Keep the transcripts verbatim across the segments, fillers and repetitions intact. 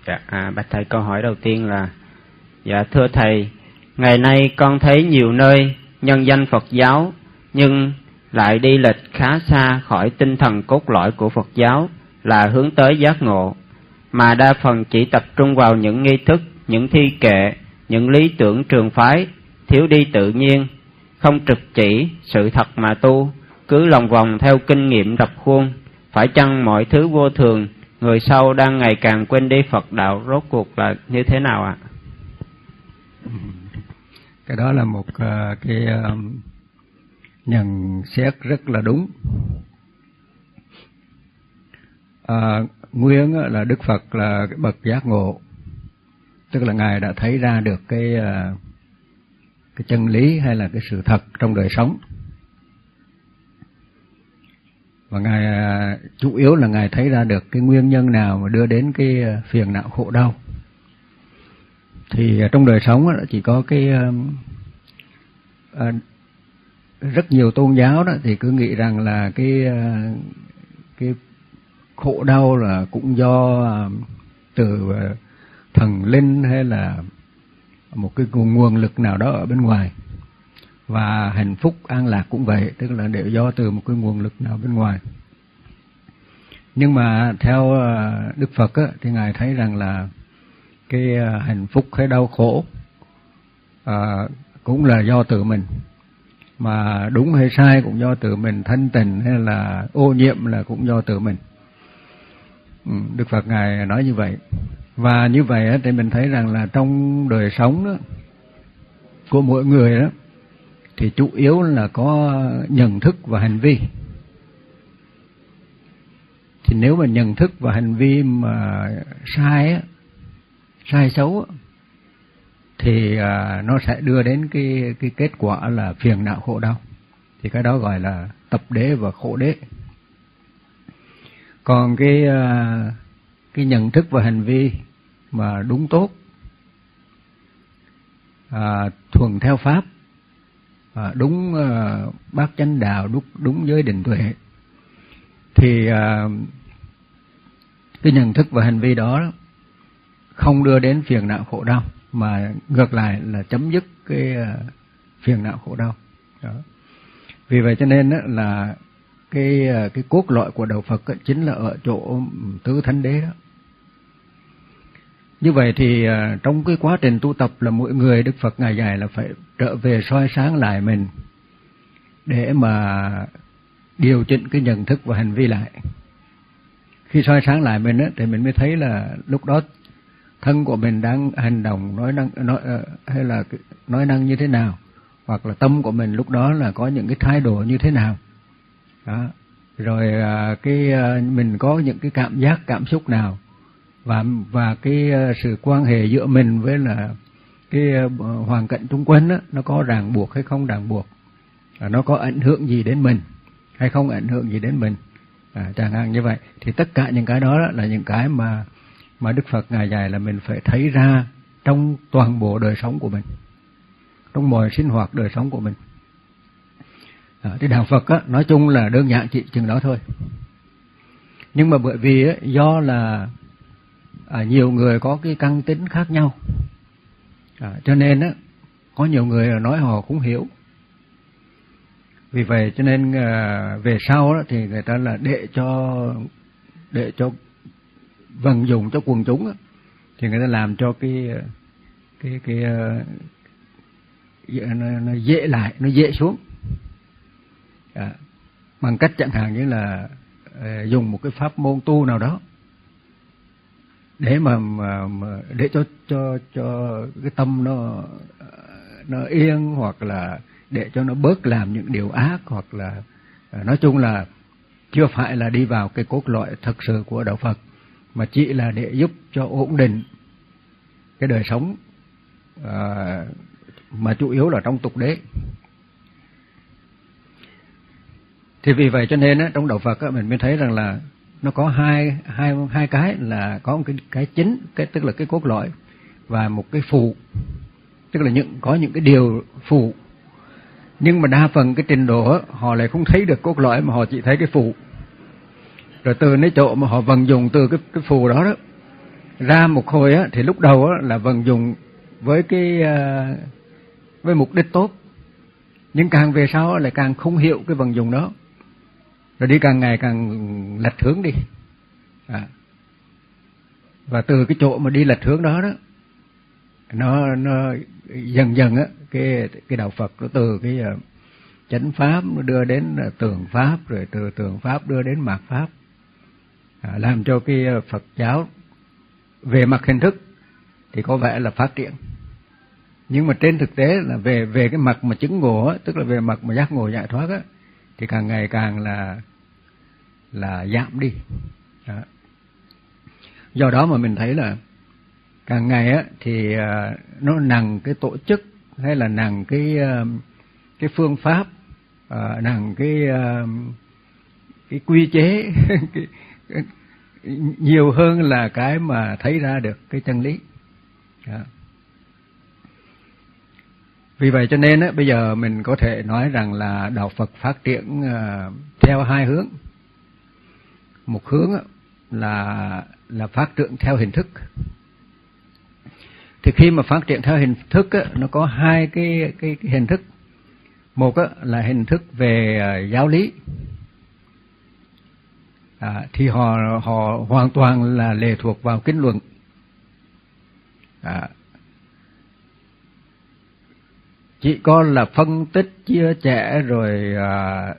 Dạ, à, bạch thầy, câu hỏi đầu tiên là: dạ thưa thầy, ngày nay con thấy nhiều nơi nhân danh Phật giáo nhưng lại đi lệch khá xa khỏi tinh thần cốt lõi của Phật giáo là hướng tới giác ngộ, mà đa phần chỉ tập trung vào những nghi thức, những thi kệ, những lý tưởng trường phái, thiếu đi tự nhiên, không trực chỉ sự thật mà tu, cứ lòng vòng theo kinh nghiệm rập khuôn. Phải chăng mọi thứ vô thường, người sau đang ngày càng quên đi Phật đạo, rốt cuộc là như thế nào ạ? Cái đó là một uh, cái uh, nhận xét rất là đúng. Uh, nguyên là Đức Phật là cái bậc giác ngộ, tức là Ngài đã thấy ra được cái uh, cái chân lý hay là cái sự thật trong đời sống. Và Ngài uh, chủ yếu là Ngài thấy ra được cái nguyên nhân nào mà đưa đến cái uh, phiền não khổ đau. Thì uh, trong đời sống uh, chỉ có cái uh, uh, rất nhiều tôn giáo đó thì cứ nghĩ rằng là cái uh, cái khổ đau là cũng do uh, từ uh, thần linh hay là một cái nguồn, nguồn lực nào đó ở bên ngoài. Và hạnh phúc an lạc cũng vậy, tức là đều do từ một cái nguồn lực nào bên ngoài. Nhưng mà theo uh, Đức Phật á, thì Ngài thấy rằng là cái uh, hạnh phúc hay đau khổ uh, cũng là do tự mình, mà đúng hay sai cũng do tự mình, thanh tịnh hay là ô nhiễm là cũng do tự mình. Ừ, Đức Phật Ngài nói như vậy. Và như vậy á, thì mình thấy rằng là trong đời sống đó, của mỗi người đó thì chủ yếu là có nhận thức và hành vi. Thì nếu mà nhận thức và hành vi mà sai á, sai xấu á, thì à, nó sẽ đưa đến cái cái kết quả là phiền não khổ đau. Thì cái đó gọi là tập đế và khổ đế. Còn cái à, cái nhận thức và hành vi mà đúng tốt, à, thuần theo pháp, à, đúng à, bát chánh đạo, đúng, đúng giới định tuệ, thì à, cái nhận thức và hành vi đó không đưa đến phiền não khổ đau, mà ngược lại là chấm dứt cái uh, phiền não khổ đau. Đó. Vì vậy cho nên là cái uh, cái cốt lõi của đạo Phật ấy, chính là ở chỗ tứ thánh đế đó. Như vậy thì uh, trong cái quá trình tu tập là mỗi người Đức Phật Ngài dạy là phải trở về soi sáng lại mình để mà điều chỉnh cái nhận thức và hành vi lại. Khi soi sáng lại mình ấy, thì mình mới thấy là lúc đó thân của mình đang hành động nói năng nói hay là nói năng như thế nào, hoặc là tâm của mình lúc đó là có những cái thái độ như thế nào. Đó. Rồi cái mình có những cái cảm giác, cảm xúc nào, và và cái sự quan hệ giữa mình với là cái hoàn cảnh xung quanh đó, nó có ràng buộc hay không ràng buộc, nó có ảnh hưởng gì đến mình hay không ảnh hưởng gì đến mình, à, chẳng hạn như vậy. Thì tất cả những cái đó, đó là những cái mà mà Đức Phật Ngài dạy là mình phải thấy ra trong toàn bộ đời sống của mình, trong mọi sinh hoạt đời sống của mình. À, thì đạo Phật á, nói chung là đơn giản chỉ chừng đó thôi. Nhưng mà bởi vì á, do là à, nhiều người có cái căn tính khác nhau, à, cho nên á, có nhiều người nói họ cũng hiểu. Vì vậy cho nên à, về sau đó, thì người ta là để cho để cho vận dụng cho quần chúng á, thì người ta làm cho cái cái cái, cái nó, nó dễ lại, nó dễ xuống, à, bằng cách chẳng hạn như là uh, dùng một cái pháp môn tu nào đó để mà, mà, mà để cho cho cho cái tâm nó nó yên, hoặc là để cho nó bớt làm những điều ác, hoặc là uh, nói chung là chưa phải là đi vào cái cốt lõi thật sự của đạo Phật, mà chỉ là để giúp cho ổn định cái đời sống, à, mà chủ yếu là trong tục đế. Thì vì vậy cho nên á, trong đạo Phật á, mình mới thấy rằng là nó có hai hai hai cái, là có một cái cái chính, cái tức là cái cốt lõi, và một cái phụ, tức là những có những cái điều phụ. Nhưng mà đa phần cái trình độ á, họ lại không thấy được cốt lõi, mà họ chỉ thấy cái phụ. Rồi từ cái chỗ mà họ vận dụng từ cái cái phù đó đó, ra một hồi á, thì lúc đầu á, là vận dụng với cái với mục đích tốt, nhưng càng về sau lại càng không hiểu cái vận dụng đó, rồi đi càng ngày càng lệch hướng đi. À. Và từ cái chỗ mà đi lệch hướng đó đó, nó nó dần dần á, cái cái đạo Phật nó từ cái uh, chánh pháp nó đưa đến uh, tường pháp, rồi từ tường pháp đưa đến mạt pháp, à, làm cho cái uh, Phật giáo về mặt hình thức thì có vẻ là phát triển, nhưng mà trên thực tế là về về cái mặt mà chứng ngộ á, tức là về mặt mà giác ngộ giải thoát á, thì càng ngày càng là là giảm đi. Đó. Do đó mà mình thấy là càng ngày á thì uh, nó nặng cái tổ chức, hay là nặng cái uh, cái phương pháp, uh, nặng cái uh, cái quy chế cái, cái, nhiều hơn là cái mà thấy ra được cái chân lý. Đó. Vì vậy cho nên á, bây giờ mình có thể nói rằng là đạo Phật phát triển uh, theo hai hướng. Một hướng á, là là phát triển theo hình thức. Thì khi mà phát triển theo hình thức á, nó có hai cái, cái, cái hình thức. Một á, là hình thức về uh, giáo lý. À, thì họ họ hoàn toàn là lệ thuộc vào kinh luận. À, chỉ có là phân tích, chia sẻ rồi à,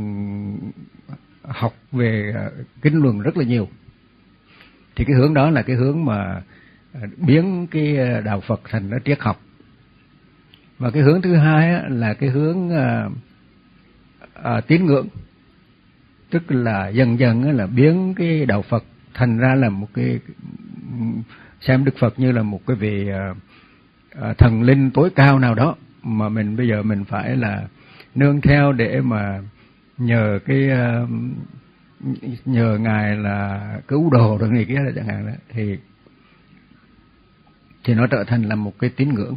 học về kinh luận rất là nhiều. Thì cái hướng đó là cái hướng mà biến cái đạo Phật thành nó triết học. Và cái hướng thứ hai là cái hướng à, à, tín ngưỡng, tức là dần dần là biến cái đạo Phật thành ra là một cái, xem Đức Phật như là một cái vị à, à, thần linh tối cao nào đó mà mình bây giờ mình phải là nương theo để mà nhờ cái uh, nhờ ngài là cứu độ rồi này kia là chẳng hạn đó, thì thì nó trở thành là một cái tín ngưỡng.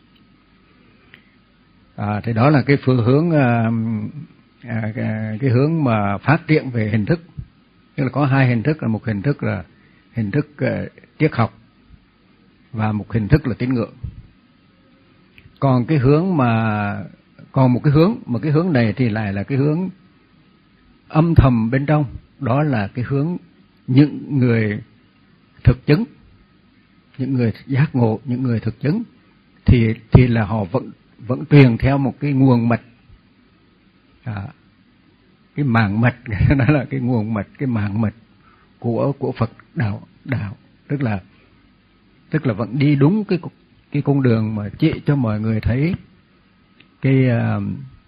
À, thì đó là cái phương hướng uh, à, cái, cái hướng mà phát triển về hình thức. Tức là có hai hình thức, là một hình thức là hình thức uh, triết học và một hình thức là tín ngưỡng. Còn cái hướng mà còn một cái hướng mà cái hướng này thì lại là cái hướng âm thầm bên trong, đó là cái hướng những người thực chứng, những người giác ngộ, những người thực chứng thì thì là họ vẫn vẫn truyền theo một cái nguồn mật, à, cái màng mật đó là cái nguồn mật, cái màng mật của của Phật đạo đạo, tức là tức là vẫn đi đúng cái cái con đường mà chỉ cho mọi người thấy cái uh,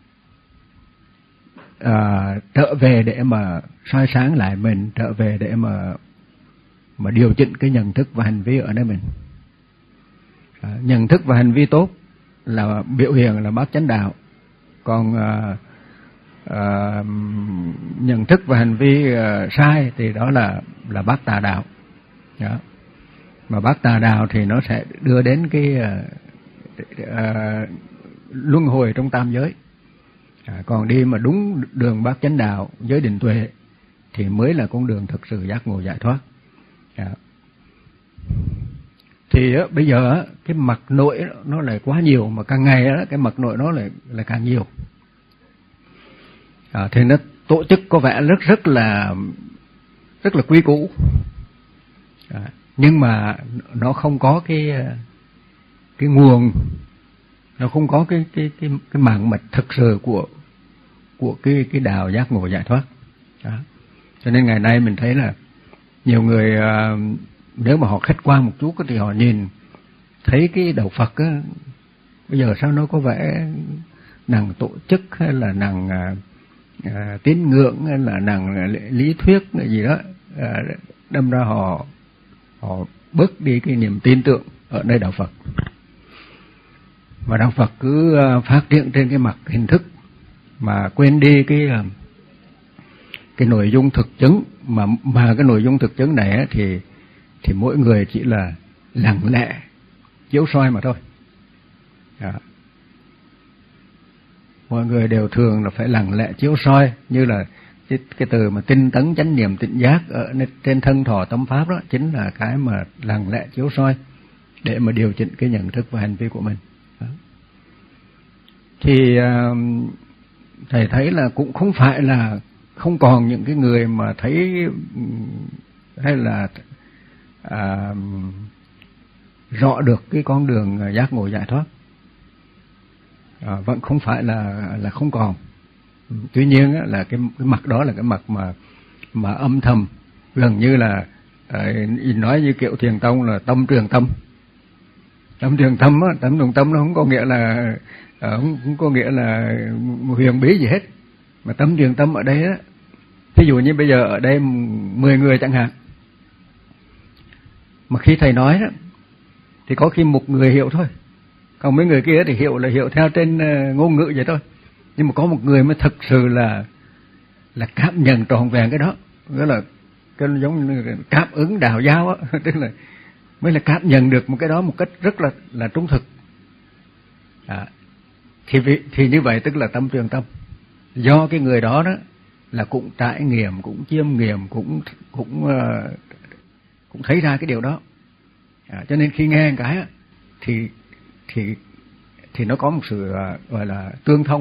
uh, trở về để mà soi sáng lại mình, trở về để mà mà điều chỉnh cái nhận thức và hành vi ở nơi mình. Uh, nhận thức và hành vi tốt là biểu hiện là bát chánh đạo, còn uh, uh, nhận thức và hành vi uh, sai thì đó là là bát tà đạo. Đó. Mà bát tà đạo thì nó sẽ đưa đến cái uh, uh, luân hồi trong tam giới. À, còn đi mà đúng đường bát chánh đạo, giới định tuệ thì mới là con đường thực sự giác ngộ giải thoát. À. Thì á, bây giờ á, cái mặt nội nó lại quá nhiều, mà càng ngày á, cái mặt nội nó lại là càng nhiều. À, thì nó tổ chức có vẻ rất rất là rất là quy củ. À, nhưng mà nó không có cái cái nguồn, nó không có cái cái cái cái mạng mạch thực sự của của cái cái đạo giác ngộ giải thoát. Đó. Cho nên ngày nay mình thấy là nhiều người uh, nếu mà họ khách quan một chút thì họ nhìn thấy cái đạo Phật á, bây giờ sao nó có vẻ nặng tổ chức hay là nặng uh, uh, tín ngưỡng hay là nặng uh, lý thuyết gì đó, uh, đâm ra họ họ bớt đi cái niềm tin tưởng ở nơi đạo Phật. Và đạo Phật cứ uh, phát triển trên cái mặt hình thức mà quên đi cái uh, cái nội dung thực chứng, mà mà cái nội dung thực chứng này á, thì thì mỗi người chỉ là lặng lẽ chiếu soi mà thôi. Đó. Mọi người đều thường là phải lặng lẽ chiếu soi, như là cái, cái từ mà tinh tấn chánh niệm tịnh giác ở trên thân thọ tâm pháp đó chính là cái mà lặng lẽ chiếu soi để mà điều chỉnh cái nhận thức và hành vi của mình. Đó. Thì uh, thầy thấy là cũng không phải là không còn những cái người mà thấy hay là à, rõ được cái con đường giác ngộ giải thoát, à, vẫn không phải là là không còn. Tuy nhiên á, là cái, cái mặt đó là cái mặt mà mà âm thầm, gần như là à, nói như kiểu thiền tông là tâm trường tâm. Tâm trường tâm á, tâm trường tâm nó không có nghĩa là à, không, không có nghĩa là huyền bí gì hết, mà tâm trường tâm ở đây á, ví dụ như bây giờ ở đây mười người chẳng hạn, mà khi thầy nói đó thì có khi một người hiểu thôi, còn mấy người kia thì hiểu là hiểu theo trên ngôn ngữ vậy thôi, nhưng mà có một người mới thực sự là là cảm nhận trọn vẹn cái đó, đó là cái giống như cảm ứng đạo giáo á, tức là mới là cảm nhận được một cái đó một cách rất là là trung thực. À, thì thì như vậy tức là tâm trường tâm, do cái người đó đó là cũng trải nghiệm, cũng chiêm nghiệm, cũng cũng uh, cũng thấy ra cái điều đó. À, cho nên khi nghe cái thì thì thì nó có một sự uh, gọi là tương thông.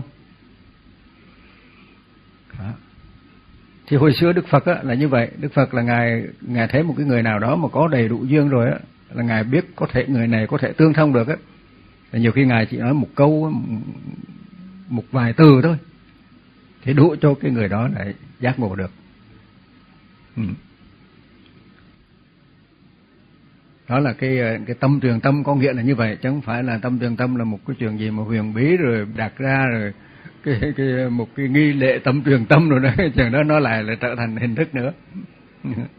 À, thì hồi xưa Đức Phật á, là như vậy. Đức Phật là ngài ngài thấy một cái người nào đó mà có đầy đủ duyên rồi á, là ngài biết có thể người này có thể tương thông được á, nhiều khi ngài chỉ nói một câu, một vài từ thôi, thì đủ cho cái người đó lại giác ngộ được. Ừ. Đó là cái cái tâm trường tâm, có nghĩa là như vậy, chứ không phải là tâm trường tâm là một cái chuyện gì mà huyền bí rồi đặt ra rồi cái cái một cái nghi lễ tâm trường tâm rồi đó, chuyện đó nó lại là trở thành hình thức nữa.